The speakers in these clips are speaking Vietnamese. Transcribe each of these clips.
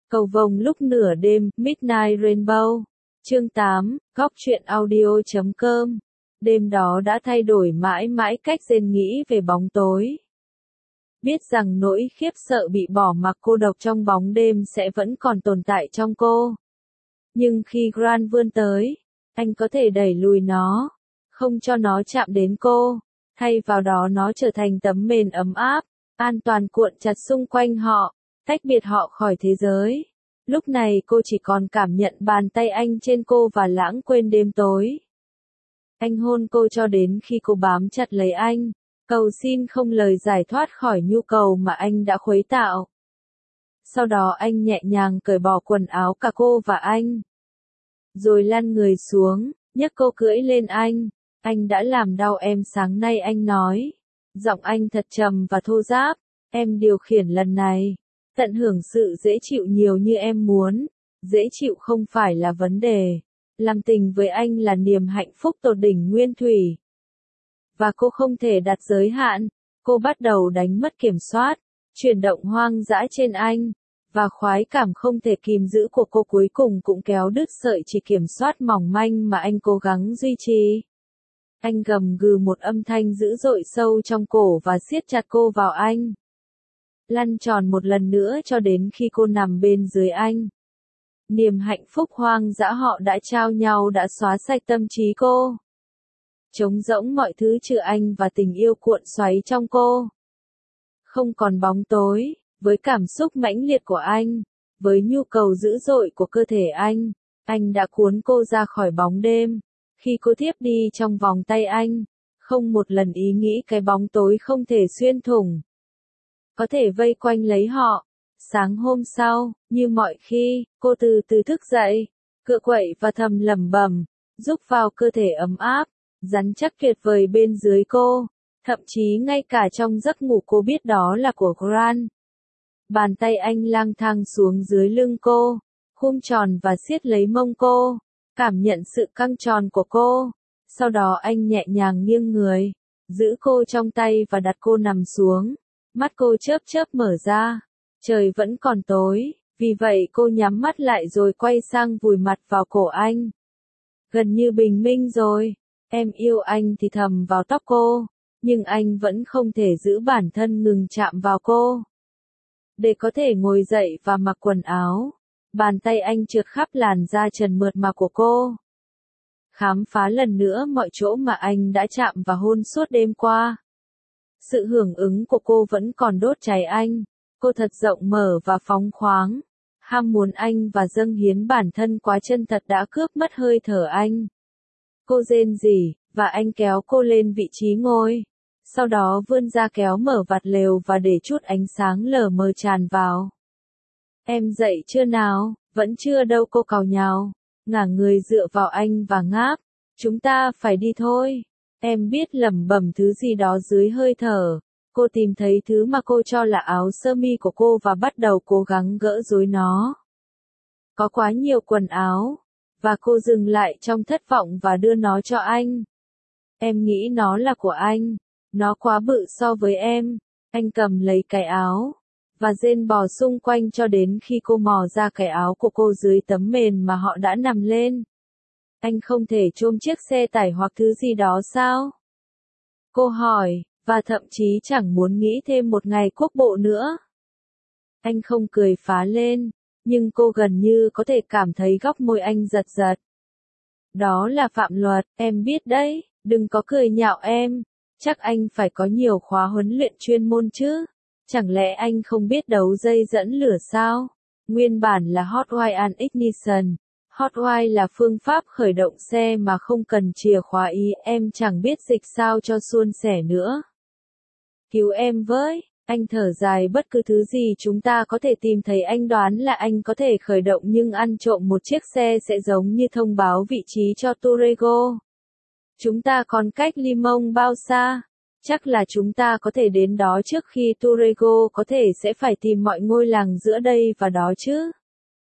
Cầu vồng lúc nửa đêm, Midnight Rainbow. Chương 8, góc truyện audio.com. Đêm đó đã thay đổi mãi mãi cách Jane nghĩ về bóng tối. Biết rằng nỗi khiếp sợ bị bỏ mặc cô độc trong bóng đêm sẽ vẫn còn tồn tại trong cô. Nhưng khi Grant vươn tới, anh có thể đẩy lùi nó, không cho nó chạm đến cô. Thay vào đó nó trở thành tấm mền ấm áp, an toàn cuộn chặt xung quanh họ, tách biệt họ khỏi thế giới. Lúc này cô chỉ còn cảm nhận bàn tay anh trên cô và lãng quên đêm tối. Anh hôn cô cho đến khi cô bám chặt lấy anh, cầu xin không lời giải thoát khỏi nhu cầu mà anh đã khuấy tạo. Sau đó anh nhẹ nhàng cởi bỏ quần áo cả cô và anh. Rồi lăn người xuống, nhấc cô cưỡi lên anh. Anh đã làm đau em sáng nay, anh nói. Giọng anh thật trầm và thô ráp. Em điều khiển lần này. Tận hưởng sự dễ chịu nhiều như em muốn. Dễ chịu không phải là vấn đề. Làm tình với anh là niềm hạnh phúc tột đỉnh nguyên thủy. Và cô không thể đặt giới hạn. Cô bắt đầu đánh mất kiểm soát, chuyển động hoang dã trên anh. Và khoái cảm không thể kìm giữ của cô cuối cùng cũng kéo đứt sợi chỉ kiểm soát mỏng manh mà anh cố gắng duy trì. Anh gầm gừ một âm thanh dữ dội sâu trong cổ và siết chặt cô vào anh. Lăn tròn một lần nữa cho đến khi cô nằm bên dưới anh. Niềm hạnh phúc hoang dã họ đã trao nhau đã xóa sạch tâm trí cô. Trống rỗng mọi thứ trừ anh và tình yêu cuộn xoáy trong cô. Không còn bóng tối, với cảm xúc mãnh liệt của anh, với nhu cầu dữ dội của cơ thể anh đã cuốn cô ra khỏi bóng đêm. Khi cô thiếp đi trong vòng tay anh, không một lần ý nghĩ cái bóng tối không thể xuyên thủng, có thể vây quanh lấy họ. Sáng hôm sau, như mọi khi, cô từ từ thức dậy, cựa quậy và thầm lẩm bẩm, giúp vào cơ thể ấm áp, rắn chắc tuyệt vời bên dưới cô. Thậm chí ngay cả trong giấc ngủ cô biết đó là của Grant. Bàn tay anh lang thang xuống dưới lưng cô, khum tròn và siết lấy mông cô, cảm nhận sự căng tròn của cô. Sau đó anh nhẹ nhàng nghiêng người, giữ cô trong tay và đặt cô nằm xuống. Mắt cô chớp chớp mở ra. Trời vẫn còn tối, vì vậy cô nhắm mắt lại rồi quay sang vùi mặt vào cổ anh. Gần như bình minh rồi, em yêu anh thì thầm vào tóc cô, nhưng anh vẫn không thể giữ bản thân ngừng chạm vào cô. Để có thể ngồi dậy và mặc quần áo, bàn tay anh trượt khắp làn da trần mượt mà của cô. Khám phá lần nữa mọi chỗ mà anh đã chạm và hôn suốt đêm qua. Sự hưởng ứng của cô vẫn còn đốt cháy anh. Cô thật rộng mở và phóng khoáng. Ham muốn anh và dâng hiến bản thân quá chân thật đã cướp mất hơi thở anh. Cô rên rỉ, và anh kéo cô lên vị trí ngồi. Sau đó vươn ra kéo mở vạt lều và để chút ánh sáng lờ mờ tràn vào. Em dậy chưa nào? Vẫn chưa đâu, cô càu nhàu. Ngả người dựa vào anh và ngáp. Chúng ta phải đi thôi. Em biết lẩm bẩm thứ gì đó dưới hơi thở. Cô tìm thấy thứ mà cô cho là áo sơ mi của cô và bắt đầu cố gắng gỡ rối nó. Có quá nhiều quần áo. Và cô dừng lại trong thất vọng và đưa nó cho anh. Em nghĩ nó là của anh. Nó quá bự so với em. Anh cầm lấy cái áo. Và Jane bò xung quanh cho đến khi cô mò ra cái áo của cô dưới tấm mền mà họ đã nằm lên. Anh không thể chôm chiếc xe tải hoặc thứ gì đó sao? Cô hỏi, và thậm chí chẳng muốn nghĩ thêm một ngày quốc bộ nữa. Anh không cười phá lên, nhưng cô gần như có thể cảm thấy góc môi anh giật giật. Đó là phạm luật, em biết đấy, đừng có cười nhạo em. Chắc anh phải có nhiều khóa huấn luyện chuyên môn chứ. Chẳng lẽ anh không biết đấu dây dẫn lửa sao? Nguyên bản là Hot Wire and Ignition. Hot Wire là phương pháp khởi động xe mà không cần chìa khóa, ý em chẳng biết dịch sao cho suôn sẻ nữa. Cứu em với, anh thở dài, bất cứ thứ gì chúng ta có thể tìm thấy anh đoán là anh có thể khởi động, nhưng ăn trộm một chiếc xe sẽ giống như thông báo vị trí cho Tourego. Chúng ta còn cách Limon bao xa? Chắc là chúng ta có thể đến đó trước khi Tourego có thể sẽ phải tìm mọi ngôi làng giữa đây và đó chứ.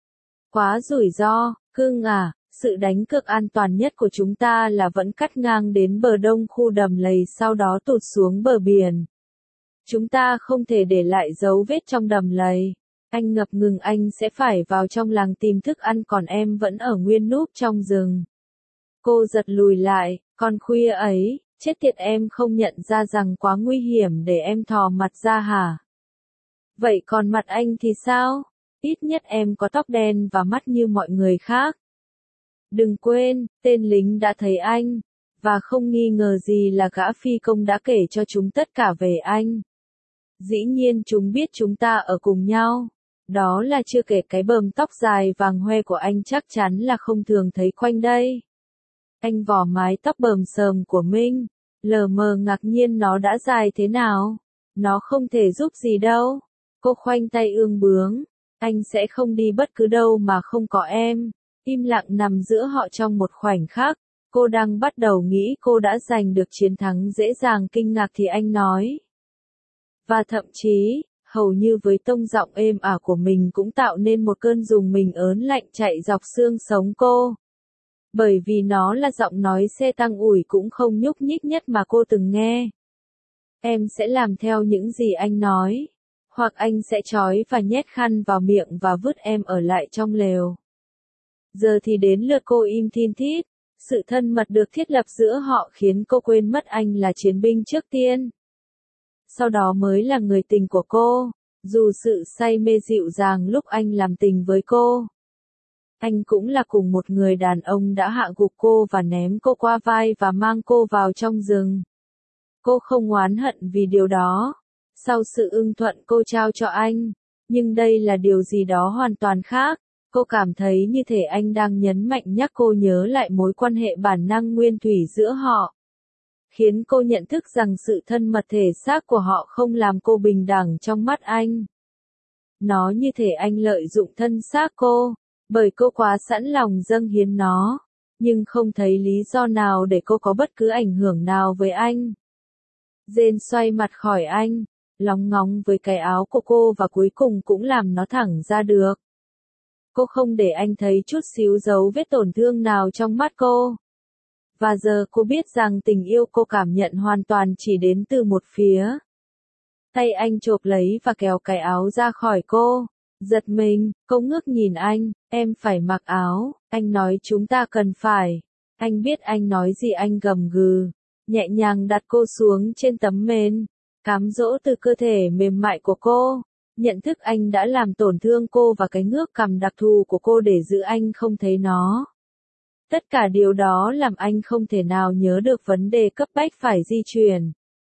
Quá rủi ro, cưng à, sự đánh cược an toàn nhất của chúng ta là vẫn cắt ngang đến bờ đông khu đầm lầy sau đó tụt xuống bờ biển. Chúng ta không thể để lại dấu vết trong đầm lầy. Anh ngập ngừng anh sẽ phải vào trong làng tìm thức ăn còn em vẫn ở nguyên núp trong rừng. Cô giật lùi lại, còn khuya ấy, chết tiệt em không nhận ra rằng quá nguy hiểm để em thò mặt ra hả? Vậy còn mặt anh thì sao? Ít nhất em có tóc đen và mắt như mọi người khác. Đừng quên, tên lính đã thấy anh, và không nghi ngờ gì là gã phi công đã kể cho chúng tất cả về anh. Dĩ nhiên chúng biết chúng ta ở cùng nhau. Đó là chưa kể cái bờm tóc dài vàng hoe của anh chắc chắn là không thường thấy quanh đây. Anh vò mái tóc bờm sờm của Minh, lờ mờ ngạc nhiên nó đã dài thế nào. Nó không thể giúp gì đâu. Cô khoanh tay ương bướng. Anh sẽ không đi bất cứ đâu mà không có em. Im lặng nằm giữa họ trong một khoảnh khắc. Cô đang bắt đầu nghĩ cô đã giành được chiến thắng dễ dàng kinh ngạc thì anh nói. Và thậm chí, hầu như với tông giọng êm ả của mình cũng tạo nên một cơn rùng mình ớn lạnh chạy dọc xương sống cô. Bởi vì nó là giọng nói xe tăng ủi cũng không nhúc nhích nhất mà cô từng nghe. Em sẽ làm theo những gì anh nói. Hoặc anh sẽ trói và nhét khăn vào miệng và vứt em ở lại trong lều. Giờ thì đến lượt cô im thin thít. Sự thân mật được thiết lập giữa họ khiến cô quên mất anh là chiến binh trước tiên. Sau đó mới là người tình của cô, dù sự say mê dịu dàng lúc anh làm tình với cô. Anh cũng là cùng một người đàn ông đã hạ gục cô và ném cô qua vai và mang cô vào trong rừng. Cô không oán hận vì điều đó. Sau sự ưng thuận cô trao cho anh, nhưng đây là điều gì đó hoàn toàn khác. Cô cảm thấy như thể anh đang nhấn mạnh nhắc cô nhớ lại mối quan hệ bản năng nguyên thủy giữa họ. Khiến cô nhận thức rằng sự thân mật thể xác của họ không làm cô bình đẳng trong mắt anh. Nó như thể anh lợi dụng thân xác cô, bởi cô quá sẵn lòng dâng hiến nó, nhưng không thấy lý do nào để cô có bất cứ ảnh hưởng nào với anh. Jane xoay mặt khỏi anh, lóng ngóng với cái áo của cô và cuối cùng cũng làm nó thẳng ra được. Cô không để anh thấy chút xíu dấu vết tổn thương nào trong mắt cô. Và giờ cô biết rằng tình yêu cô cảm nhận hoàn toàn chỉ đến từ một phía. Tay anh chộp lấy và kéo cái áo ra khỏi cô. Giật mình, cô ngước nhìn anh, em phải mặc áo, anh nói chúng ta cần phải. Anh biết anh nói gì anh gầm gừ, nhẹ nhàng đặt cô xuống trên tấm mền, cám dỗ từ cơ thể mềm mại của cô. Nhận thức anh đã làm tổn thương cô và cái ngước cằm đặc thù của cô để giữ anh không thấy nó. Tất cả điều đó làm anh không thể nào nhớ được vấn đề cấp bách phải di chuyển.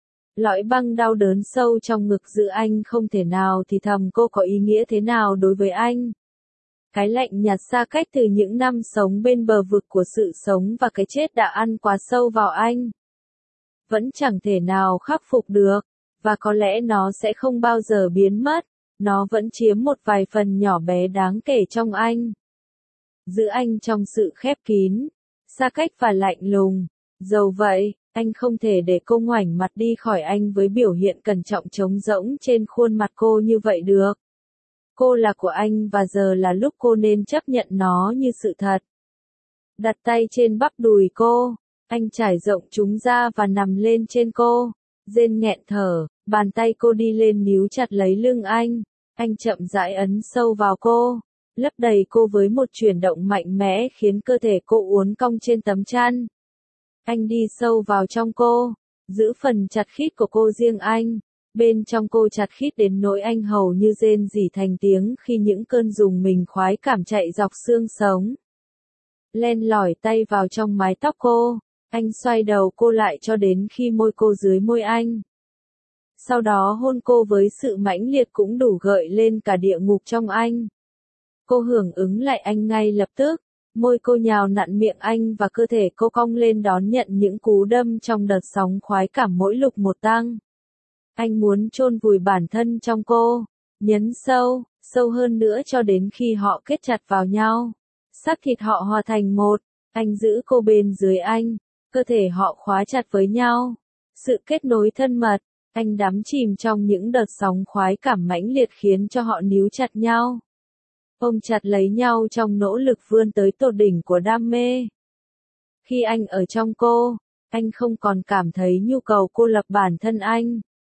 Lõi băng đau đớn sâu trong ngực giữ anh không thể nào thì thầm cô có ý nghĩa thế nào đối với anh. Cái lạnh nhạt xa cách từ những năm sống bên bờ vực của sự sống và cái chết đã ăn quá sâu vào anh. Vẫn chẳng thể nào khắc phục được, và có lẽ nó sẽ không bao giờ biến mất, nó vẫn chiếm một vài phần nhỏ bé đáng kể trong anh. Giữ anh trong sự khép kín, xa cách và lạnh lùng. Dầu vậy, anh không thể để cô ngoảnh mặt đi khỏi anh với biểu hiện cẩn trọng trống rỗng trên khuôn mặt cô như vậy được. Cô là của anh và giờ là lúc cô nên chấp nhận nó như sự thật. Đặt tay trên bắp đùi cô, anh trải rộng chúng ra và nằm lên trên cô. Jane nghẹn thở, bàn tay cô đi lên níu chặt lấy lưng anh. Anh chậm rãi ấn sâu vào cô, lấp đầy cô với một chuyển động mạnh mẽ khiến cơ thể cô uốn cong trên tấm chăn. Anh đi sâu vào trong cô, giữ phần chặt khít của cô riêng anh. Bên trong cô chặt khít đến nỗi anh hầu như rên rỉ thành tiếng khi những cơn rùng mình khoái cảm chạy dọc xương sống. Len lỏi tay vào trong mái tóc cô, anh xoay đầu cô lại cho đến khi môi cô dưới môi anh. Sau đó hôn cô với sự mãnh liệt cũng đủ gợi lên cả địa ngục trong anh. Cô hưởng ứng lại anh ngay lập tức, môi cô nhào nặn miệng anh và cơ thể cô cong lên đón nhận những cú đâm trong đợt sóng khoái cảm mỗi lúc một tăng. Anh muốn chôn vùi bản thân trong cô, nhấn sâu, sâu hơn nữa cho đến khi họ kết chặt vào nhau. Xác thịt họ hòa thành một, anh giữ cô bên dưới anh, cơ thể họ khóa chặt với nhau. Sự kết nối thân mật, anh đắm chìm trong những đợt sóng khoái cảm mãnh liệt khiến cho họ níu chặt nhau. Ôm chặt lấy nhau trong nỗ lực vươn tới tột đỉnh của đam mê. Khi anh ở trong cô, anh không còn cảm thấy nhu cầu cô lập bản thân anh.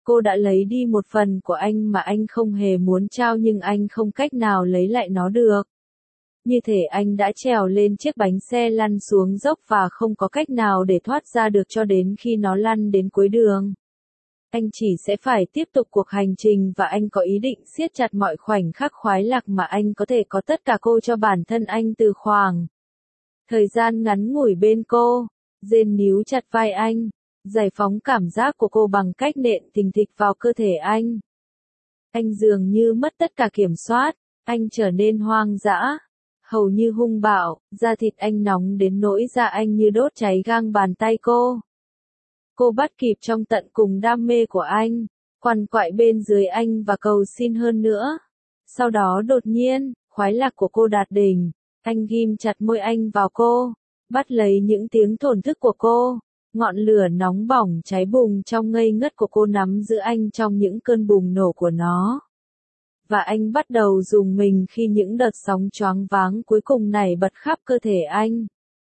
Cô đã lấy đi một phần của anh mà anh không hề muốn trao nhưng anh không cách nào lấy lại nó được. Như thể anh đã trèo lên chiếc bánh xe lăn xuống dốc và không có cách nào để thoát ra được cho đến khi nó lăn đến cuối đường. Anh chỉ sẽ phải tiếp tục cuộc hành trình và anh có ý định siết chặt mọi khoảnh khắc khoái lạc mà anh có thể có tất cả cô cho bản thân anh từ khoảng thời gian ngắn ngủi bên cô. Jane níu chặt vai anh, giải phóng cảm giác của cô bằng cách nện thình thịch vào cơ thể anh. Anh dường như mất tất cả kiểm soát, anh trở nên hoang dã, hầu như hung bạo, da thịt anh nóng đến nỗi da anh như đốt cháy gang bàn tay cô. Cô bắt kịp trong tận cùng đam mê của anh, quằn quại bên dưới anh và cầu xin hơn nữa. Sau đó đột nhiên, khoái lạc của cô đạt đỉnh, anh ghim chặt môi anh vào cô, bắt lấy những tiếng thổn thức của cô. Ngọn lửa nóng bỏng cháy bùng trong ngây ngất của cô nắm giữ anh trong những cơn bùng nổ của nó. Và anh bắt đầu rùng mình khi những đợt sóng choáng váng cuối cùng nảy bật khắp cơ thể anh.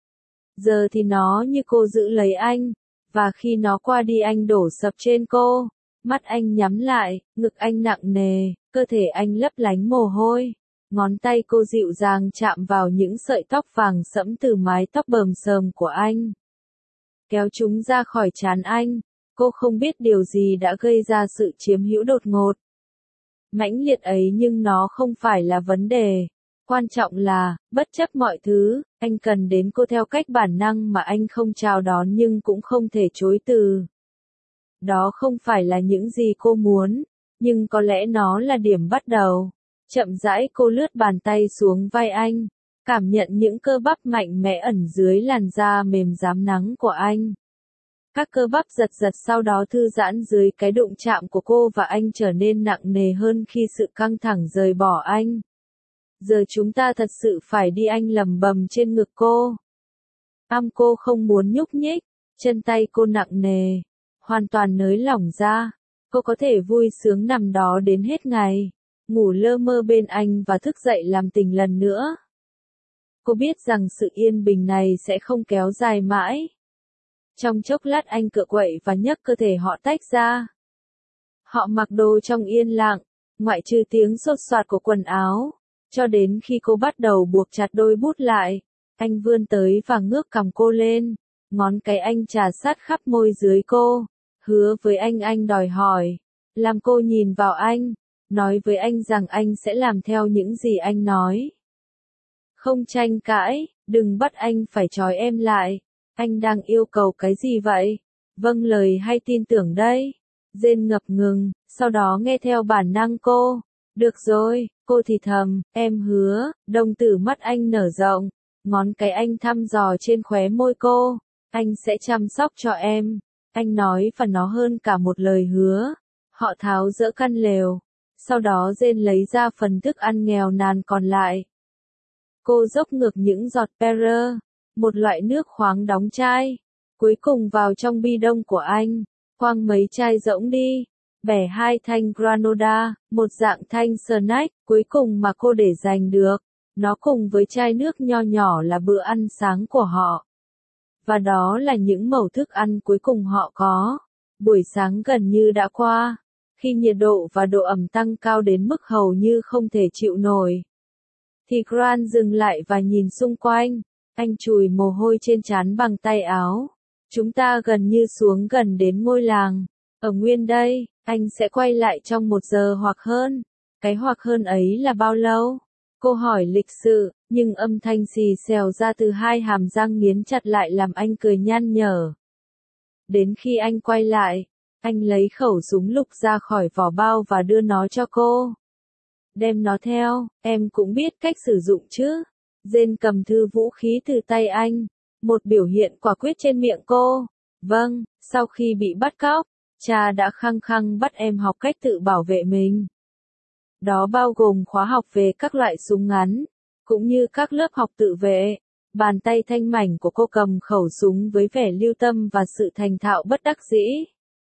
Giờ thì nó như cô giữ lấy anh, và khi nó qua đi anh đổ sập trên cô. Mắt anh nhắm lại, ngực anh nặng nề, cơ thể anh lấp lánh mồ hôi. Ngón tay cô dịu dàng chạm vào những sợi tóc vàng sẫm từ mái tóc bờm sờm của anh. Kéo chúng ra khỏi trán anh, cô không biết điều gì đã gây ra sự chiếm hữu đột ngột. Mãnh liệt ấy nhưng nó không phải là vấn đề. Quan trọng là, bất chấp mọi thứ, anh cần đến cô theo cách bản năng mà anh không chào đón nhưng cũng không thể chối từ. Đó không phải là những gì cô muốn, nhưng có lẽ nó là điểm bắt đầu. Chậm rãi cô lướt bàn tay xuống vai anh, cảm nhận những cơ bắp mạnh mẽ ẩn dưới làn da mềm rám nắng của anh. Các cơ bắp giật giật sau đó thư giãn dưới cái đụng chạm của cô và anh trở nên nặng nề hơn khi sự căng thẳng rời bỏ anh. Giờ chúng ta thật sự phải đi, anh lầm bầm trên ngực cô. Cô không muốn nhúc nhích, chân tay cô nặng nề, hoàn toàn nới lỏng ra. Cô có thể vui sướng nằm đó đến hết ngày, ngủ lơ mơ bên anh và thức dậy làm tình lần nữa. Cô biết rằng sự yên bình này sẽ không kéo dài mãi. Trong chốc lát anh cựa quậy và nhấc cơ thể họ tách ra. Họ mặc đồ trong yên lặng, ngoại trừ tiếng xột xoạt của quần áo, cho đến khi cô bắt đầu buộc chặt đôi bút lại. Anh vươn tới và ngước cằm cô lên, ngón cái anh chà sát khắp môi dưới cô, hứa với anh đòi hỏi, làm cô nhìn vào anh, nói với anh rằng anh sẽ làm theo những gì anh nói. Không tranh cãi, đừng bắt anh phải trói em lại. Anh đang yêu cầu cái gì vậy? Vâng lời hay tin tưởng đây? Jane ngập ngừng, sau đó nghe theo bản năng cô. Được rồi, cô thì thầm, em hứa. Đồng tử mắt anh nở rộng, ngón cái anh thăm dò trên khóe môi cô. Anh sẽ chăm sóc cho em. Anh nói và nó hơn cả một lời hứa. Họ tháo dỡ căn lều. Sau đó Jane lấy ra phần thức ăn nghèo nàn còn lại. Cô dốc ngược những giọt Perrier, một loại nước khoáng đóng chai, cuối cùng vào trong bi đông của anh, quăng mấy chai rỗng đi, bẻ 2 thanh granola, một dạng thanh snack, cuối cùng mà cô để dành được. Nó cùng với chai nước nho nhỏ là bữa ăn sáng của họ. Và đó là những mẩu thức ăn cuối cùng họ có. Buổi sáng gần như đã qua, khi nhiệt độ và độ ẩm tăng cao đến mức hầu như không thể chịu nổi. Thì Grant dừng lại và nhìn xung quanh. Anh chùi mồ hôi trên trán bằng tay áo. Chúng ta gần như xuống gần đến ngôi làng. Ở nguyên đây, anh sẽ quay lại trong 1 giờ hoặc hơn. Cái hoặc hơn ấy là bao lâu? Cô hỏi lịch sự, nhưng âm thanh xì xèo ra từ 2 hàm răng nghiến chặt lại làm anh cười nhăn nhở. Đến khi anh quay lại, anh lấy khẩu súng lục ra khỏi vỏ bao và đưa nó cho cô. Đem nó theo, em cũng biết cách sử dụng chứ. Jane cầm thư vũ khí từ tay anh, một biểu hiện quả quyết trên miệng cô. Vâng, sau khi bị bắt cóc, cha đã khăng khăng bắt em học cách tự bảo vệ mình. Đó bao gồm khóa học về các loại súng ngắn, cũng như các lớp học tự vệ. Bàn tay thanh mảnh của cô cầm khẩu súng với vẻ lưu tâm và sự thành thạo bất đắc dĩ.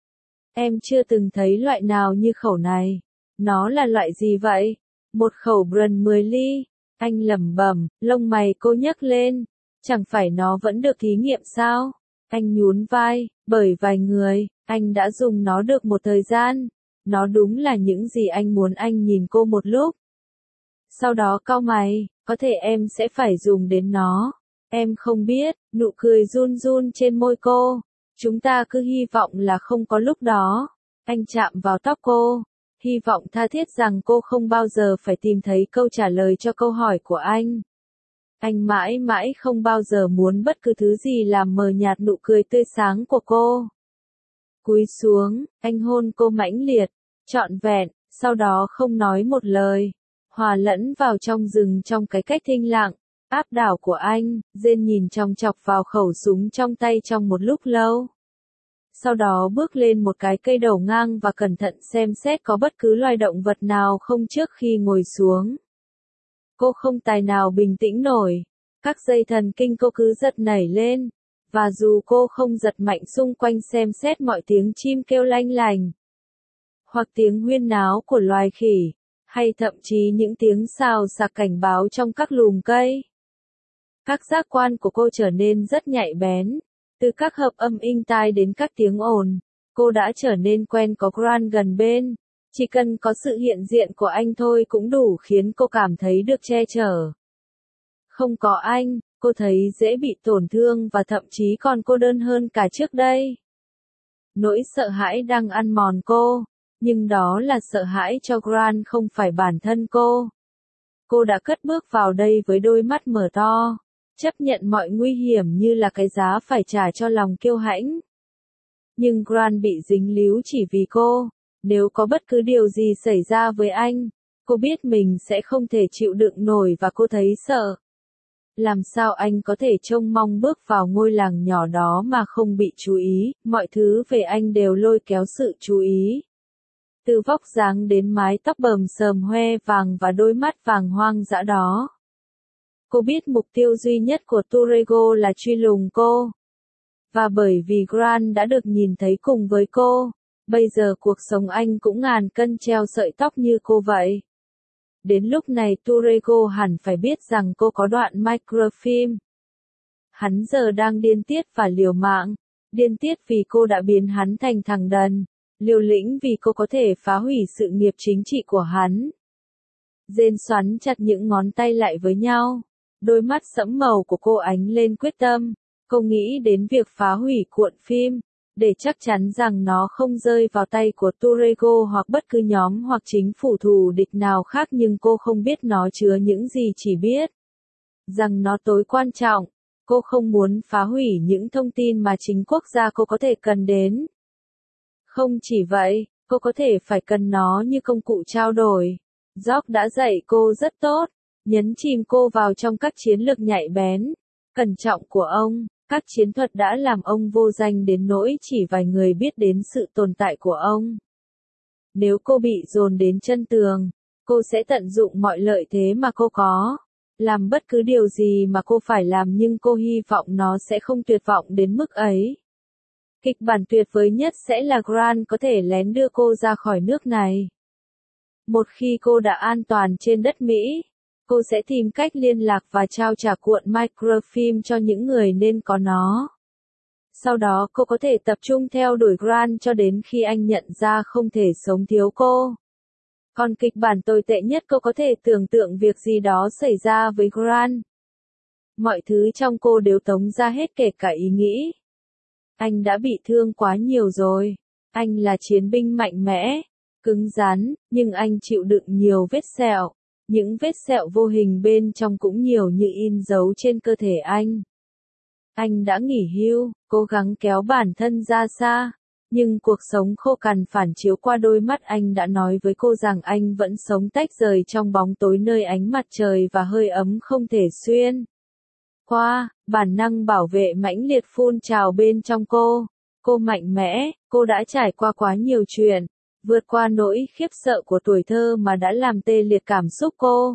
Em chưa từng thấy loại nào như khẩu này. Nó là loại gì vậy? Một khẩu Bren 10 ly. Anh lẩm bẩm, lông mày cô nhấc lên. Chẳng phải nó vẫn được thí nghiệm sao? Anh nhún vai, bởi vài người, Anh đã dùng nó được một thời gian. Nó đúng là những gì anh muốn. Anh nhìn cô một lúc. Sau đó cau mày, có thể em sẽ phải dùng đến nó. Em không biết, nụ cười run run trên môi cô. Chúng ta cứ hy vọng là không có lúc đó. Anh chạm vào tóc cô. Hy vọng tha thiết rằng cô không bao giờ phải tìm thấy câu trả lời cho câu hỏi của anh. Anh mãi mãi không bao giờ muốn bất cứ thứ gì làm mờ nhạt nụ cười tươi sáng của cô. Cúi xuống, anh hôn cô mãnh liệt, trọn vẹn, sau đó không nói một lời. Hòa lẫn vào trong rừng trong cái cách thinh lặng, áp đảo của anh. Jane nhìn chòng chọc vào khẩu súng trong tay trong một lúc lâu. Sau đó bước lên một cái cây đổ ngang và cẩn thận xem xét có bất cứ loài động vật nào không trước khi ngồi xuống. Cô không tài nào bình tĩnh nổi. Các dây thần kinh cô cứ giật nảy lên. Và dù cô không giật mạnh xung quanh xem xét mọi tiếng chim kêu lanh lành, hoặc tiếng huyên náo của loài khỉ, hay thậm chí những tiếng xào xạc cảnh báo trong các lùm cây. Các giác quan của cô trở nên rất nhạy bén. Từ các hợp âm inh tai đến các tiếng ồn, cô đã trở nên quen có Grant gần bên. Chỉ cần có sự hiện diện của anh thôi cũng đủ khiến cô cảm thấy được che chở. Không có anh, cô thấy dễ bị tổn thương và thậm chí còn cô đơn hơn cả trước đây. Nỗi sợ hãi đang ăn mòn cô, nhưng đó là sợ hãi cho Grant không phải bản thân cô. Cô đã cất bước vào đây với đôi mắt mở to, chấp nhận mọi nguy hiểm như là cái giá phải trả cho lòng kiêu hãnh. Nhưng Grant bị dính líu chỉ vì cô. Nếu có bất cứ điều gì xảy ra với anh, cô biết mình sẽ không thể chịu đựng nổi và cô thấy sợ. Làm sao anh có thể trông mong bước vào ngôi làng nhỏ đó mà không bị chú ý, mọi thứ về anh đều lôi kéo sự chú ý. Từ vóc dáng đến mái tóc bờm sờm hoe vàng và đôi mắt vàng hoang dã đó. Cô biết mục tiêu duy nhất của Turego là truy lùng cô. Và bởi vì Grant đã được nhìn thấy cùng với cô, bây giờ cuộc sống anh cũng ngàn cân treo sợi tóc như cô vậy. Đến lúc này Turego hẳn phải biết rằng cô có đoạn microfilm. Hắn giờ đang điên tiết và liều mạng. Điên tiết vì cô đã biến hắn thành thằng đần. Liều lĩnh vì cô có thể phá hủy sự nghiệp chính trị của hắn. Jane xoắn chặt những ngón tay lại với nhau. Đôi mắt sẫm màu của cô ánh lên quyết tâm. Cô nghĩ đến việc phá hủy cuộn phim, để chắc chắn rằng nó không rơi vào tay của Turego hoặc bất cứ nhóm hoặc chính phủ thù địch nào khác, nhưng cô không biết nó chứa những gì, chỉ biết rằng nó tối quan trọng. Cô không muốn phá hủy những thông tin mà chính quốc gia cô có thể cần đến. Không chỉ vậy, cô có thể phải cần nó như công cụ trao đổi. George đã dạy cô rất tốt, nhấn chìm cô vào trong các chiến lược nhạy bén, cẩn trọng của ông. Các chiến thuật đã làm ông vô danh đến nỗi chỉ vài người biết đến sự tồn tại của ông. Nếu cô bị dồn đến chân tường, cô sẽ tận dụng mọi lợi thế mà cô có. Làm bất cứ điều gì mà cô phải làm, nhưng cô hy vọng nó sẽ không tuyệt vọng đến mức ấy. Kịch bản tuyệt vời nhất sẽ là Grant có thể lén đưa cô ra khỏi nước này. Một khi cô đã an toàn trên đất Mỹ, cô sẽ tìm cách liên lạc và trao trả cuộn microfilm cho những người nên có nó. Sau đó cô có thể tập trung theo đuổi Grant cho đến khi anh nhận ra không thể sống thiếu cô. Còn kịch bản tồi tệ nhất, cô có thể tưởng tượng việc gì đó xảy ra với Grant. Mọi thứ trong cô đều tống ra hết, kể cả ý nghĩ. Anh đã bị thương quá nhiều rồi. Anh là chiến binh mạnh mẽ, cứng rắn, nhưng anh chịu đựng nhiều vết sẹo. Những vết sẹo vô hình bên trong cũng nhiều như in dấu trên cơ thể anh. Anh đã nghỉ hưu, cố gắng kéo bản thân ra xa. Nhưng cuộc sống khô cằn phản chiếu qua đôi mắt anh đã nói với cô rằng anh vẫn sống tách rời trong bóng tối nơi ánh mặt trời và hơi ấm không thể xuyên qua. Bản năng bảo vệ mãnh liệt phun trào bên trong cô. Cô mạnh mẽ, cô đã trải qua quá nhiều chuyện. Vượt qua nỗi khiếp sợ của tuổi thơ mà đã làm tê liệt cảm xúc cô.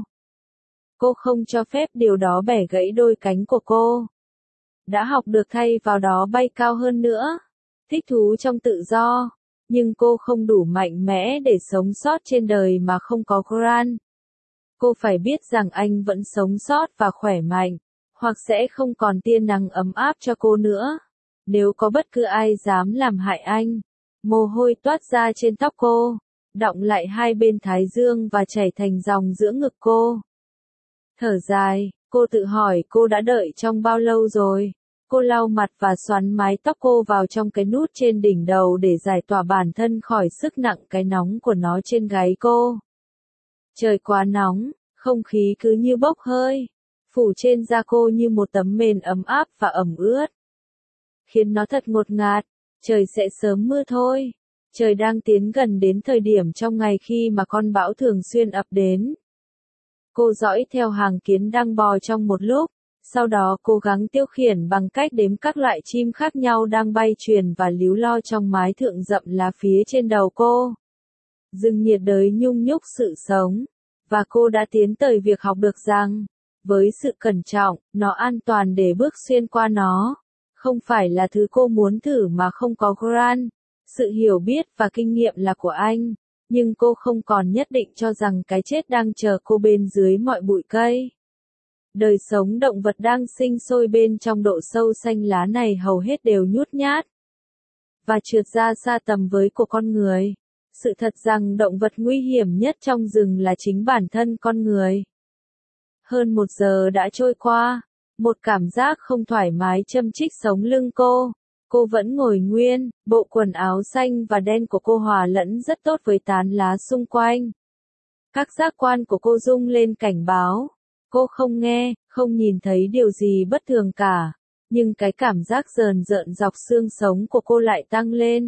Cô không cho phép điều đó bẻ gãy đôi cánh của cô. Đã học được thay vào đó bay cao hơn nữa. Thích thú trong tự do. Nhưng cô không đủ mạnh mẽ để sống sót trên đời mà không có Grant. Cô phải biết rằng anh vẫn sống sót và khỏe mạnh. Hoặc sẽ không còn tia nắng ấm áp cho cô nữa. Nếu có bất cứ ai dám làm hại anh, Mồ hôi toát ra trên tóc cô, đọng lại hai bên thái dương và chảy thành dòng giữa ngực cô. Thở dài, cô tự hỏi cô đã đợi trong bao lâu rồi. Cô lau mặt và xoắn mái tóc cô vào trong cái nút trên đỉnh đầu để giải tỏa bản thân khỏi sức nặng cái nóng của nó trên gáy cô. Trời quá nóng, không khí cứ như bốc hơi, phủ trên da cô như một tấm mền ấm áp và ẩm ướt. Khiến nó thật ngột ngạt, trời sẽ sớm mưa thôi. Trời đang tiến gần đến thời điểm trong ngày khi mà con bão thường xuyên ập đến. Cô dõi theo hàng kiến đang bò trong một lúc, sau đó cố gắng tiêu khiển bằng cách đếm các loại chim khác nhau đang bay truyền và líu lo trong mái thượng rậm lá phía trên đầu cô. Rừng nhiệt đới nhung nhúc sự sống, và cô đã tiến tới việc học được rằng, với sự cẩn trọng, nó an toàn để bước xuyên qua nó. Không phải là thứ cô muốn thử mà không có Grant. Sự hiểu biết và kinh nghiệm là của anh, nhưng cô không còn nhất định cho rằng cái chết đang chờ cô bên dưới mọi bụi cây. Đời sống động vật đang sinh sôi bên trong độ sâu xanh lá này hầu hết đều nhút nhát và trượt ra xa tầm với của con người. Sự thật rằng động vật nguy hiểm nhất trong rừng là chính bản thân con người. Hơn 1 giờ đã trôi qua, một cảm giác không thoải mái châm chích sống lưng cô. Cô vẫn ngồi nguyên, bộ quần áo xanh và đen của cô hòa lẫn rất tốt với tán lá xung quanh. Các giác quan của cô rung lên cảnh báo. Cô không nghe, không nhìn thấy điều gì bất thường cả, nhưng cái cảm giác rờn rợn dọc xương sống của cô lại tăng lên.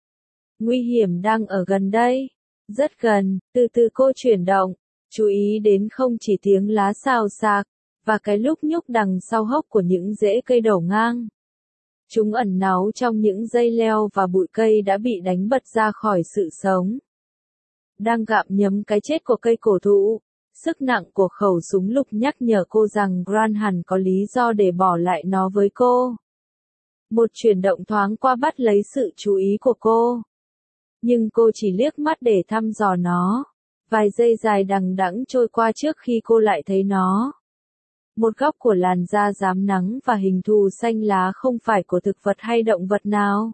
Nguy hiểm đang ở gần đây, rất gần. Từ từ cô chuyển động, chú ý đến không chỉ tiếng lá xào xạc, và cái lúc nhúc đằng sau hốc của những rễ cây đổ ngang. Chúng ẩn náu trong những dây leo và bụi cây đã bị đánh bật ra khỏi sự sống. Đang gặm nhấm cái chết của cây cổ thụ, sức nặng của khẩu súng lục nhắc nhở cô rằng Grant hẳn có lý do để bỏ lại nó với cô. Một chuyển động thoáng qua bắt lấy sự chú ý của cô. Nhưng cô chỉ liếc mắt để thăm dò nó. Vài giây dài đằng đẵng trôi qua trước khi cô lại thấy nó. Một góc của làn da rám nắng và hình thù xanh lá không phải của thực vật hay động vật nào.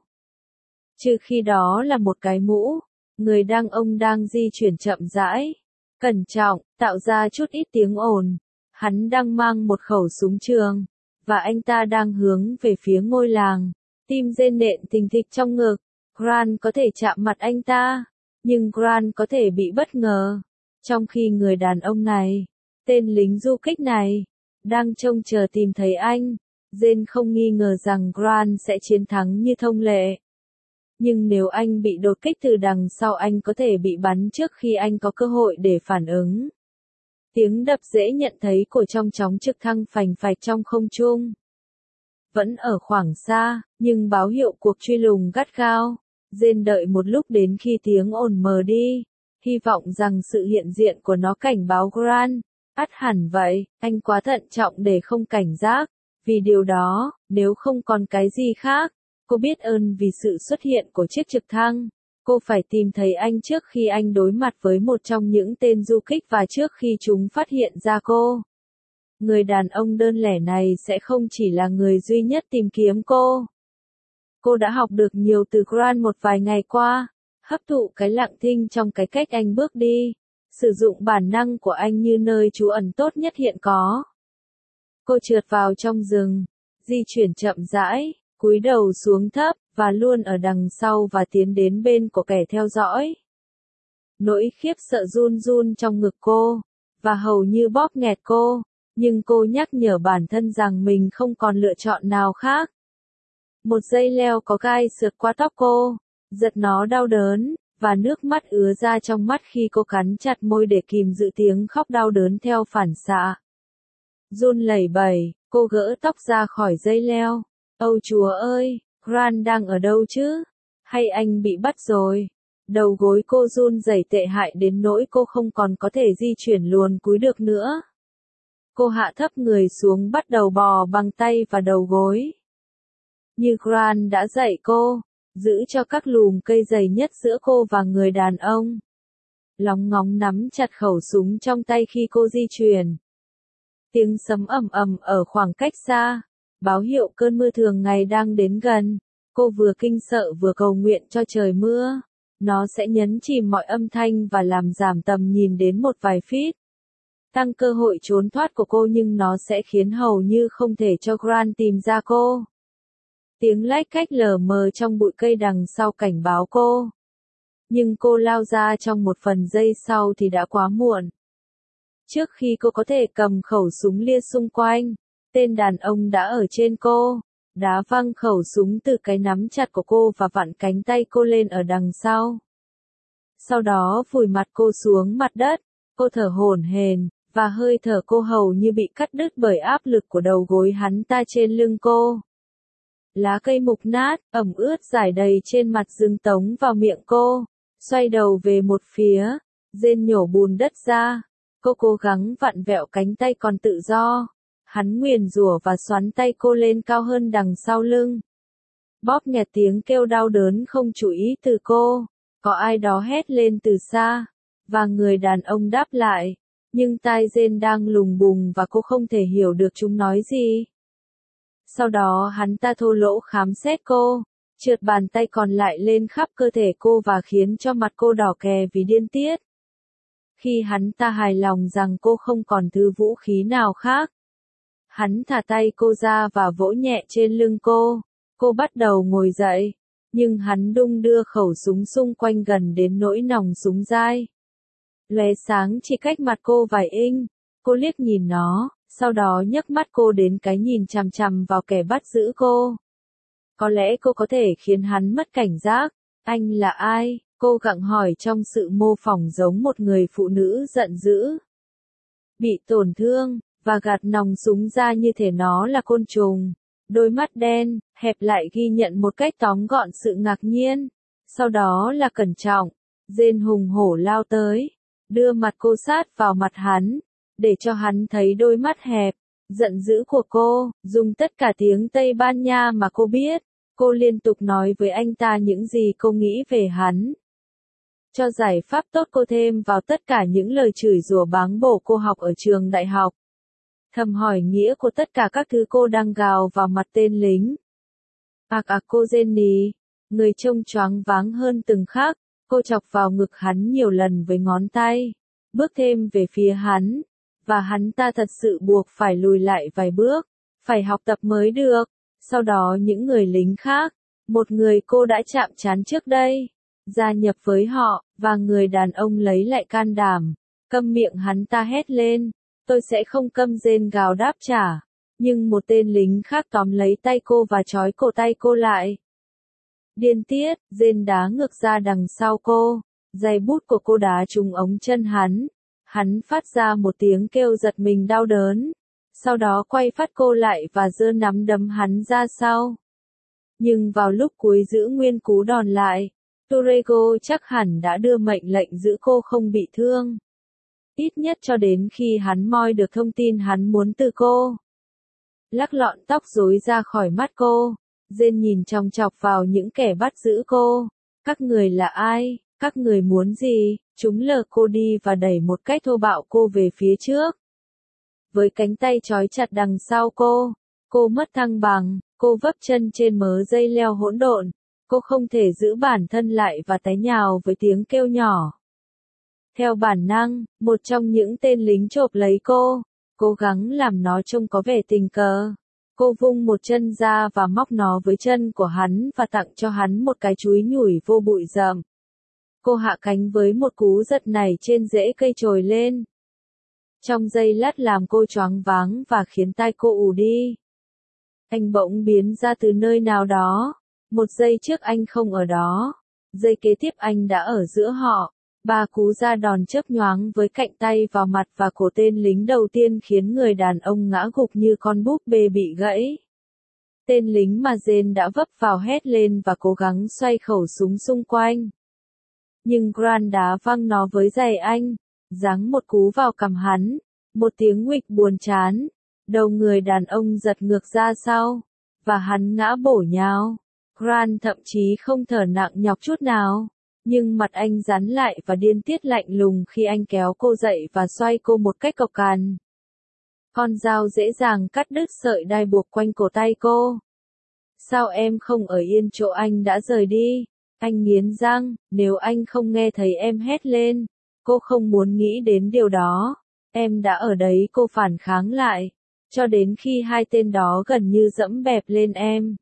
Trừ khi đó là một cái mũ, người ông đang di chuyển chậm rãi, cẩn trọng, tạo ra chút ít tiếng ồn. Hắn đang mang một khẩu súng trường, và anh ta đang hướng về phía ngôi làng. Tim rên nện thình thịch trong ngực. Grant có thể chạm mặt anh ta, nhưng Grant có thể bị bất ngờ. Trong khi người đàn ông này, tên lính du kích này, đang trông chờ tìm thấy anh. Jane không nghi ngờ rằng Grant sẽ chiến thắng như thông lệ. Nhưng nếu anh bị đột kích từ đằng sau anh có thể bị bắn trước khi anh có cơ hội để phản ứng. Tiếng đập dễ nhận thấy của trong chóng trực thăng phành phạch trong không trung. Vẫn ở khoảng xa, nhưng báo hiệu cuộc truy lùng gắt gao. Jane đợi một lúc đến khi tiếng ồn mờ đi, hy vọng rằng sự hiện diện của nó cảnh báo Grant. Ắt hẳn vậy, anh quá thận trọng để không cảnh giác. Vì điều đó, nếu không còn cái gì khác, cô biết ơn vì sự xuất hiện của chiếc trực thăng. Cô phải tìm thấy anh trước khi anh đối mặt với một trong những tên du kích và trước khi chúng phát hiện ra cô. Người đàn ông đơn lẻ này sẽ không chỉ là người duy nhất tìm kiếm cô. Cô đã học được nhiều từ Grant một vài ngày qua, hấp thụ cái lặng thinh trong cái cách anh bước đi, sử dụng bản năng của anh như nơi trú ẩn tốt nhất hiện có. Cô trượt vào trong rừng, di chuyển chậm rãi, cúi đầu xuống thấp, và luôn ở đằng sau và tiến đến bên của kẻ theo dõi. Nỗi khiếp sợ run run trong ngực cô, và hầu như bóp nghẹt cô, nhưng cô nhắc nhở bản thân rằng mình không còn lựa chọn nào khác. Một dây leo có gai sượt qua tóc cô, giật nó đau đớn, và nước mắt ứa ra trong mắt khi cô cắn chặt môi để kìm giữ tiếng khóc đau đớn theo phản xạ. Run lẩy bẩy, cô gỡ tóc ra khỏi dây leo. Âu Chúa ơi, Grant đang ở đâu chứ? Hay anh bị bắt rồi? Đầu gối cô run rẩy tệ hại đến nỗi cô không còn có thể di chuyển luồn cúi được nữa. Cô hạ thấp người xuống bắt đầu bò bằng tay và đầu gối. Như Grant đã dạy cô, giữ cho các lùm cây dày nhất giữa cô và người đàn ông. Lóng ngóng nắm chặt khẩu súng trong tay khi cô di chuyển. Tiếng sấm ầm ầm ở khoảng cách xa, báo hiệu cơn mưa thường ngày đang đến gần. Cô vừa kinh sợ vừa cầu nguyện cho trời mưa. Nó sẽ nhấn chìm mọi âm thanh và làm giảm tầm nhìn đến một vài feet. Tăng cơ hội trốn thoát của cô nhưng nó sẽ khiến hầu như không thể cho Grant tìm ra cô. Tiếng lách cách lờ mờ trong bụi cây đằng sau cảnh báo cô. Nhưng cô lao ra trong một phần giây sau thì đã quá muộn. Trước khi cô có thể cầm khẩu súng lia xung quanh, tên đàn ông đã ở trên cô, đá văng khẩu súng từ cái nắm chặt của cô và vặn cánh tay cô lên ở đằng sau. Sau đó vùi mặt cô xuống mặt đất, cô thở hổn hển, và hơi thở cô hầu như bị cắt đứt bởi áp lực của đầu gối hắn ta trên lưng cô. Lá cây mục nát, ẩm ướt rải đầy trên mặt dưng tống vào miệng cô, xoay đầu về một phía, rên nhổ bùn đất ra. Cô cố gắng vặn vẹo cánh tay còn tự do. Hắn nguyền rủa và xoắn tay cô lên cao hơn đằng sau lưng. Bóp nghẹt tiếng kêu đau đớn không chú ý từ cô. Có ai đó hét lên từ xa, và người đàn ông đáp lại. Nhưng tai rên đang lùng bùng và cô không thể hiểu được chúng nói gì. Sau đó hắn ta thô lỗ khám xét cô, trượt bàn tay còn lại lên khắp cơ thể cô và khiến cho mặt cô đỏ kè vì điên tiết. Khi hắn ta hài lòng rằng cô không còn thứ vũ khí nào khác, hắn thả tay cô ra và vỗ nhẹ trên lưng cô. Cô bắt đầu ngồi dậy, nhưng hắn đung đưa khẩu súng xung quanh gần đến nỗi nòng súng dai. Lóe sáng chỉ cách mặt cô vài inch. Cô liếc nhìn nó, sau đó nhấc mắt cô đến cái nhìn chằm chằm vào kẻ bắt giữ cô. Có lẽ cô có thể khiến hắn mất cảnh giác. Anh là ai? Cô gặng hỏi trong sự mô phỏng giống một người phụ nữ giận dữ. Bị tổn thương, và gạt nòng súng ra như thể nó là côn trùng. Đôi mắt đen, hẹp lại ghi nhận một cách tóm gọn sự ngạc nhiên. Sau đó là cẩn trọng. Rên hùng hổ lao tới, đưa mặt cô sát vào mặt hắn, để cho hắn thấy đôi mắt hẹp, giận dữ của cô, dùng tất cả tiếng Tây Ban Nha mà cô biết. Cô liên tục nói với anh ta những gì cô nghĩ về hắn. Cho giải pháp tốt cô thêm vào tất cả những lời chửi rủa báng bổ cô học ở trường đại học. Thầm hỏi nghĩa của tất cả các thứ cô đang gào vào mặt tên lính. Cô Jenny, người trông choáng váng hơn từng khác, cô chọc vào ngực hắn nhiều lần với ngón tay, bước thêm về phía hắn, và hắn ta thật sự buộc phải lùi lại vài bước, phải học tập mới được. Sau đó những người lính khác, một người cô đã chạm trán trước đây, gia nhập với họ, và người đàn ông lấy lại can đảm, câm miệng hắn ta hét lên, tôi sẽ không câm rên gào đáp trả, nhưng một tên lính khác tóm lấy tay cô và trói cổ tay cô lại. Điên tiết, rên đá ngược ra đằng sau cô, giày bút của cô đá trúng ống chân hắn phát ra một tiếng kêu giật mình đau đớn. Sau đó quay phát cô lại và giơ nắm đấm hắn ra sau. Nhưng vào lúc cuối giữ nguyên cú đòn lại, Torrego chắc hẳn đã đưa mệnh lệnh giữ cô không bị thương. Ít nhất cho đến khi hắn moi được thông tin hắn muốn từ cô. Lắc lọn tóc rối ra khỏi mắt cô, Jane nhìn chòng chọc vào những kẻ bắt giữ cô. Các người là ai? Các người muốn gì? Chúng lờ cô đi và đẩy một cách thô bạo cô về phía trước. Với cánh tay trói chặt đằng sau cô mất thăng bằng, cô vấp chân trên mớ dây leo hỗn độn, cô không thể giữ bản thân lại và té nhào với tiếng kêu nhỏ. Theo bản năng, một trong những tên lính chộp lấy cô, cố gắng làm nó trông có vẻ tình cờ. Cô vung một chân ra và móc nó với chân của hắn và tặng cho hắn một cái chúi nhủi vô bụi rậm. Cô hạ cánh với một cú giật nảy trên rễ cây trồi lên. Trong giây lát làm cô choáng váng và khiến tai cô ù đi. Anh bỗng biến ra từ nơi nào đó. Một giây trước anh không ở đó. Giây kế tiếp anh đã ở giữa họ. Ba cú ra đòn chớp nhoáng với cạnh tay vào mặt và cổ tên lính đầu tiên khiến người đàn ông ngã gục như con búp bê bị gãy. Tên lính mà Jane đã vấp vào hét lên và cố gắng xoay khẩu súng xung quanh. Nhưng Grant đá văng nó với giày anh, giáng một cú vào cằm hắn, một tiếng nguịch buồn chán, đầu người đàn ông giật ngược ra sau, và hắn ngã bổ nhào. Grant thậm chí không thở nặng nhọc chút nào, nhưng mặt anh rắn lại và điên tiết lạnh lùng khi anh kéo cô dậy và xoay cô một cách cộc cằn. Con dao dễ dàng cắt đứt sợi đai buộc quanh cổ tay cô. Sao em không ở yên chỗ anh đã rời đi? Anh nghiến răng, nếu anh không nghe thấy em hét lên. Cô không muốn nghĩ đến điều đó. Em đã ở đấy, cô phản kháng lại. Cho đến khi hai tên đó gần như dẫm bẹp lên em.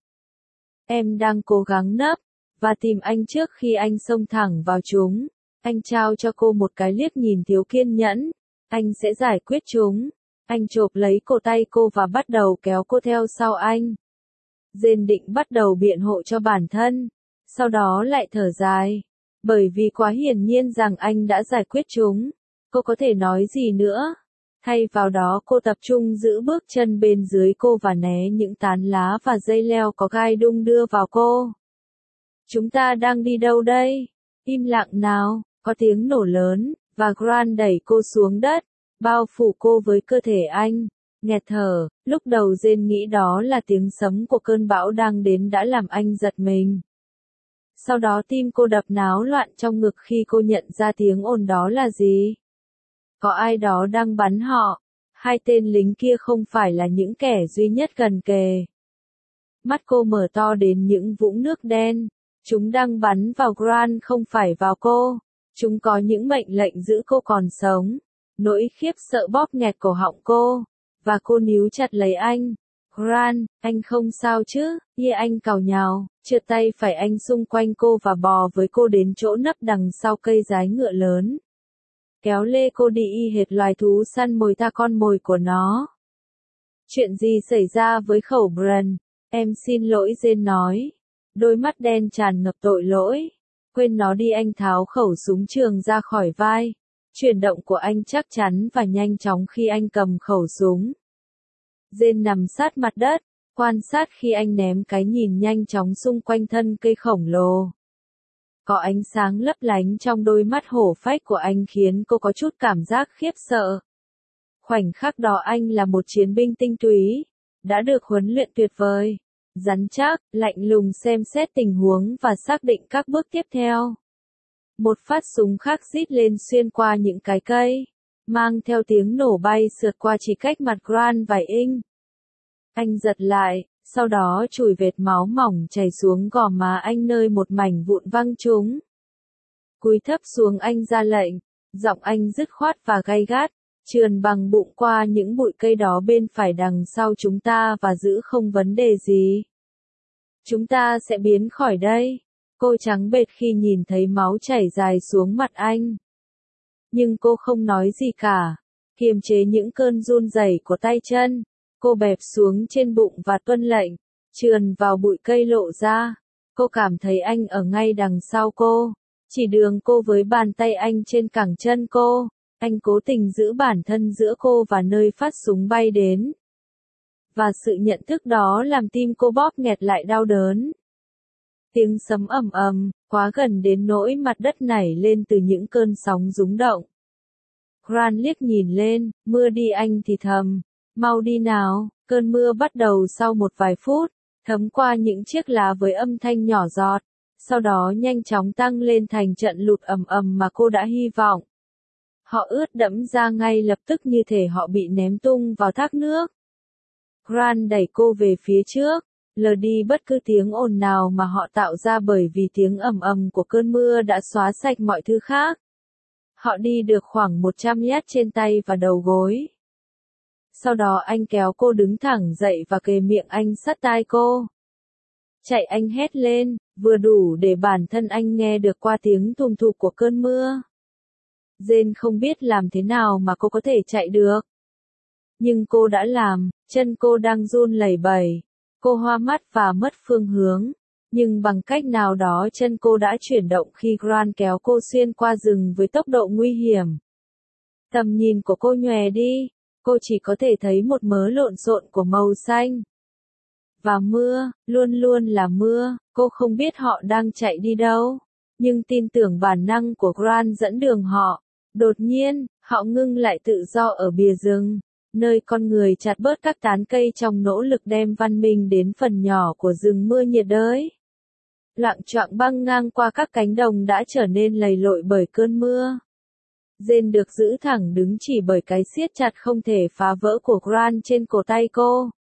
Em đang cố gắng nấp và tìm anh trước khi anh xông thẳng vào chúng. Anh trao cho cô một cái liếc nhìn thiếu kiên nhẫn. Anh sẽ giải quyết chúng. Anh chộp lấy cổ tay cô và bắt đầu kéo cô theo sau anh. Jane định bắt đầu biện hộ cho bản thân. Sau đó lại thở dài. Bởi vì quá hiển nhiên rằng anh đã giải quyết chúng. Cô có thể nói gì nữa? Thay vào đó cô tập trung giữ bước chân bên dưới cô và né những tán lá và dây leo có gai đung đưa vào cô. Chúng ta đang đi đâu đây? Im lặng nào, có tiếng nổ lớn, và Grant đẩy cô xuống đất, bao phủ cô với cơ thể anh. Nghẹt thở, lúc đầu Jane nghĩ đó là tiếng sấm của cơn bão đang đến đã làm anh giật mình. Sau đó tim cô đập náo loạn trong ngực khi cô nhận ra tiếng ồn đó là gì. Có ai đó đang bắn họ. Hai tên lính kia không phải là những kẻ duy nhất gần kề. Mắt cô mở to đến những vũng nước đen. Chúng đang bắn vào Grant không phải vào cô. Chúng có những mệnh lệnh giữ cô còn sống. Nỗi khiếp sợ bóp nghẹt cổ họng cô. Và cô níu chặt lấy anh. Grant, anh không sao chứ? Anh cào nhào, trượt tay phải anh xung quanh cô và bò với cô đến chỗ nấp đằng sau cây dái ngựa lớn. Kéo lê cô đi y hệt loài thú săn mồi ta con mồi của nó. Chuyện gì xảy ra với khẩu Bran? Em xin lỗi, Jane nói. Đôi mắt đen tràn ngập tội lỗi. Quên nó đi, anh tháo khẩu súng trường ra khỏi vai. Chuyển động của anh chắc chắn và nhanh chóng khi anh cầm khẩu súng. Jane nằm sát mặt đất, quan sát khi anh ném cái nhìn nhanh chóng xung quanh thân cây khổng lồ. Có ánh sáng lấp lánh trong đôi mắt hổ phách của anh khiến cô có chút cảm giác khiếp sợ. Khoảnh khắc đó anh là một chiến binh tinh túy, đã được huấn luyện tuyệt vời, rắn chắc, lạnh lùng xem xét tình huống và xác định các bước tiếp theo. Một phát súng khác rít lên xuyên qua những cái cây, mang theo tiếng nổ bay sượt qua chỉ cách mặt Grant vài inch. Anh giật lại, sau đó chùi vệt máu mỏng chảy xuống gò má anh nơi một mảnh vụn văng trúng. Cúi thấp xuống anh ra lệnh, giọng anh dứt khoát và gay gắt, trườn bằng bụng qua những bụi cây đó bên phải đằng sau chúng ta và giữ không vấn đề gì. Chúng ta sẽ biến khỏi đây. Cô trắng bệch khi nhìn thấy máu chảy dài xuống mặt anh. Nhưng cô không nói gì cả, kiềm chế những cơn run rẩy của tay chân. Cô bẹp xuống trên bụng và tuân lệnh, trườn vào bụi cây lộ ra. Cô cảm thấy anh ở ngay đằng sau cô, chỉ đường cô với bàn tay anh trên cẳng chân cô. Anh cố tình giữ bản thân giữa cô và nơi phát súng bay đến. Và sự nhận thức đó làm tim cô bóp nghẹt lại đau đớn. Tiếng sấm ầm ầm, quá gần đến nỗi mặt đất nảy lên từ những cơn sóng rúng động. Grant liếc nhìn lên, mưa đi, anh thì thầm. Mau đi nào, cơn mưa bắt đầu sau một vài phút, thấm qua những chiếc lá với âm thanh nhỏ giọt, sau đó nhanh chóng tăng lên thành trận lụt ầm ầm mà cô đã hy vọng. Họ ướt đẫm ra ngay lập tức như thể họ bị ném tung vào thác nước. Grant đẩy cô về phía trước, lờ đi bất cứ tiếng ồn nào mà họ tạo ra bởi vì tiếng ầm ầm của cơn mưa đã xóa sạch mọi thứ khác. Họ đi được khoảng 100 yard trên tay và đầu gối. Sau đó anh kéo cô đứng thẳng dậy và kề miệng anh sát tai cô. Chạy, anh hét lên, vừa đủ để bản thân anh nghe được qua tiếng thùng thục của cơn mưa. Jane không biết làm thế nào mà cô có thể chạy được. Nhưng cô đã làm, chân cô đang run lẩy bẩy. Cô hoa mắt và mất phương hướng. Nhưng bằng cách nào đó chân cô đã chuyển động khi Grant kéo cô xuyên qua rừng với tốc độ nguy hiểm. Tầm nhìn của cô nhòe đi. Cô chỉ có thể thấy một mớ lộn xộn của màu xanh. Và mưa, luôn luôn là mưa, cô không biết họ đang chạy đi đâu. Nhưng tin tưởng bản năng của Grant dẫn đường họ. Đột nhiên, họ ngưng lại tự do ở bìa rừng, nơi con người chặt bớt các tán cây trong nỗ lực đem văn minh đến phần nhỏ của rừng mưa nhiệt đới. Loạng choạng băng ngang qua các cánh đồng đã trở nên lầy lội bởi cơn mưa. Jane được giữ thẳng đứng chỉ bởi cái siết chặt không thể phá vỡ của Grant trên cổ tay cô.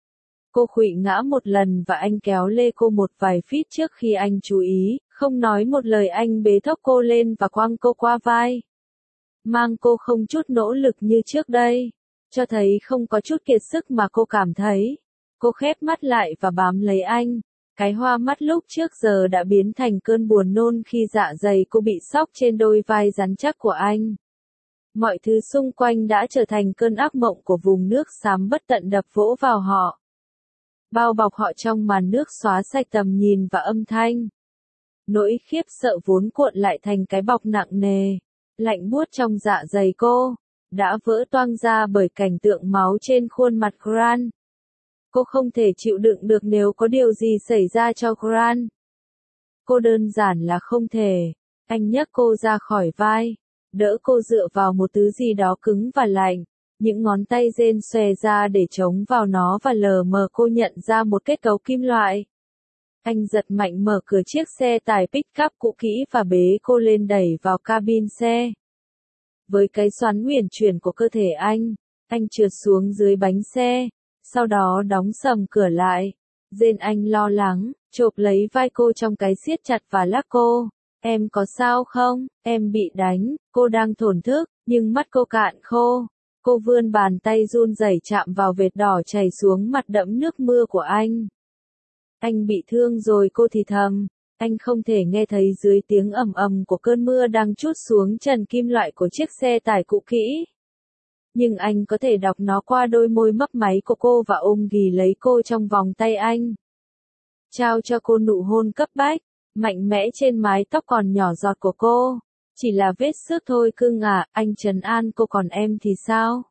Cô khuỵu ngã một lần và anh kéo lê cô một vài feet trước khi anh chú ý, không nói một lời anh bế thốc cô lên và quăng cô qua vai. Mang cô không chút nỗ lực như trước đây, cho thấy không có chút kiệt sức mà cô cảm thấy. Cô khép mắt lại và bám lấy anh. Cái hoa mắt lúc trước giờ đã biến thành cơn buồn nôn khi dạ dày cô bị xóc trên đôi vai rắn chắc của anh. Mọi thứ xung quanh đã trở thành cơn ác mộng của vùng nước xám bất tận đập vỗ vào họ. Bao bọc họ trong màn nước xóa sạch tầm nhìn và âm thanh. Nỗi khiếp sợ vốn cuộn lại thành cái bọc nặng nề, lạnh buốt trong dạ dày cô, đã vỡ toang ra bởi cảnh tượng máu trên khuôn mặt Grant. Cô không thể chịu đựng được nếu có điều gì xảy ra cho Grant. Cô đơn giản là không thể. Anh nhấc cô ra khỏi vai, đỡ cô dựa vào một thứ gì đó cứng và lạnh. Những ngón tay rên xòe ra để chống vào nó và lờ mờ cô nhận ra một kết cấu kim loại. Anh giật mạnh mở cửa chiếc xe tải pick-up cũ kỹ và bế cô lên đẩy vào cabin xe. Với cái xoắn uyển chuyển của cơ thể anh trượt xuống dưới bánh xe, sau đó đóng sầm cửa lại. Jane anh lo lắng, chộp lấy vai cô trong cái siết chặt và lắc cô. Em có sao không? Em bị đánh, cô đang thổn thức, nhưng mắt cô cạn khô. Cô vươn bàn tay run rẩy chạm vào vệt đỏ chảy xuống mặt đẫm nước mưa của anh. Anh bị thương rồi, cô thì thầm. Anh không thể nghe thấy dưới tiếng ầm ầm của cơn mưa đang trút xuống trần kim loại của chiếc xe tải cũ kỹ. Nhưng anh có thể đọc nó qua đôi môi mấp máy của cô và ôm ghì lấy cô trong vòng tay anh. Trao cho cô nụ hôn cấp bách, mạnh mẽ trên mái tóc còn nhỏ giọt của cô. Chỉ là vết xước thôi cưng à, anh trấn an cô, còn em thì sao?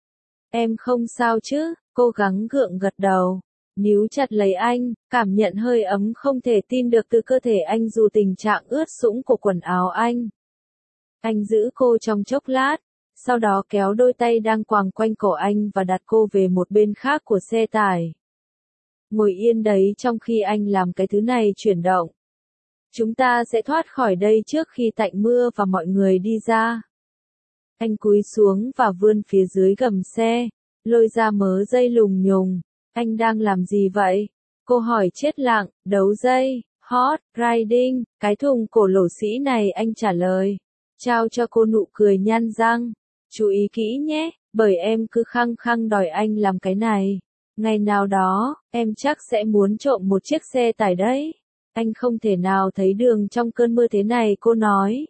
Em không sao chứ, cô gắng gượng gật đầu. Níu chặt lấy anh, cảm nhận hơi ấm không thể tin được từ cơ thể anh dù tình trạng ướt sũng của quần áo anh. Anh giữ cô trong chốc lát, sau đó kéo đôi tay đang quàng quanh cổ anh và đặt cô về một bên khác của xe tải. Ngồi yên đấy trong khi anh làm cái thứ này chuyển động. Chúng ta sẽ thoát khỏi đây trước khi tạnh mưa và mọi người đi ra. Anh cúi xuống và vươn phía dưới gầm xe, lôi ra mớ dây lùng nhùng. Anh đang làm gì vậy? Cô hỏi chết lặng. Đấu dây, hot, riding, cái thùng cổ lỗ sĩ này, anh trả lời. Trao cho cô nụ cười nhăn răng. Chú ý kỹ nhé, bởi em cứ khăng khăng đòi anh làm cái này. Ngày nào đó, em chắc sẽ muốn trộm một chiếc xe tải đấy. Anh không thể nào thấy đường trong cơn mưa thế này, cô nói.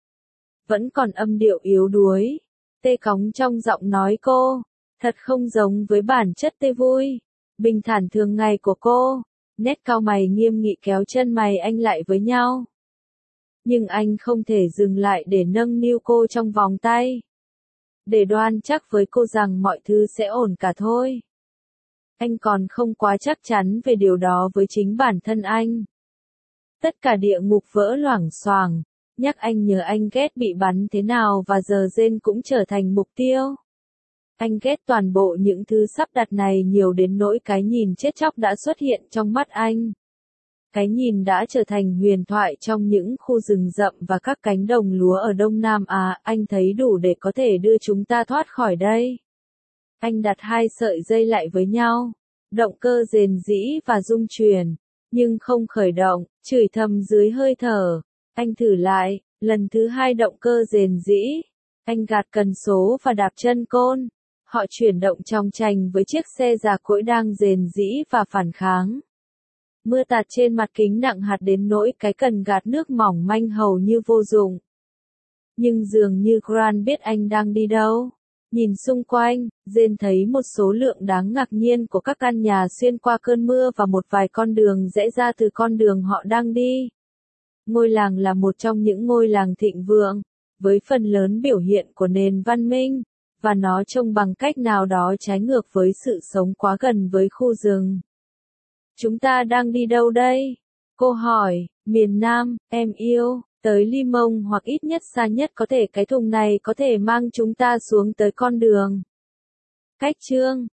Vẫn còn âm điệu yếu đuối, tê cóng trong giọng nói cô. Thật không giống với bản chất tê vui, bình thản thường ngày của cô. Nét cau mày nghiêm nghị kéo chân mày anh lại với nhau. Nhưng anh không thể dừng lại để nâng niu cô trong vòng tay. Để đoan chắc với cô rằng mọi thứ sẽ ổn cả thôi. Anh còn không quá chắc chắn về điều đó với chính bản thân anh. Tất cả địa ngục vỡ loảng xoảng, nhắc anh nhớ anh ghét bị bắn thế nào và giờ Jane cũng trở thành mục tiêu. Anh ghét toàn bộ những thứ sắp đặt này nhiều đến nỗi cái nhìn chết chóc đã xuất hiện trong mắt anh. Cái nhìn đã trở thành huyền thoại trong những khu rừng rậm và các cánh đồng lúa ở Đông Nam Á. Anh thấy đủ để có thể đưa chúng ta thoát khỏi đây. Anh đặt hai sợi dây lại với nhau, động cơ rền rĩ và rung chuyển, nhưng không khởi động, chửi thầm dưới hơi thở. Anh thử lại, lần thứ hai động cơ rền rĩ. Anh gạt cần số và đạp chân côn. Họ chuyển động chòng chành với chiếc xe già cỗi đang rền rĩ và phản kháng. Mưa tạt trên mặt kính nặng hạt đến nỗi cái cần gạt nước mỏng manh hầu như vô dụng. Nhưng dường như Grant biết anh đang đi đâu. Nhìn xung quanh, Jane thấy một số lượng đáng ngạc nhiên của các căn nhà xuyên qua cơn mưa và một vài con đường rẽ ra từ con đường họ đang đi. Ngôi làng là một trong những ngôi làng thịnh vượng, với phần lớn biểu hiện của nền văn minh, và nó trông bằng cách nào đó trái ngược với sự sống quá gần với khu rừng. Chúng ta đang đi đâu đây? Cô hỏi. Miền Nam, em yêu. Tới Limon hoặc ít nhất xa nhất có thể, cái thùng này có thể mang chúng ta xuống tới con đường. Cách chương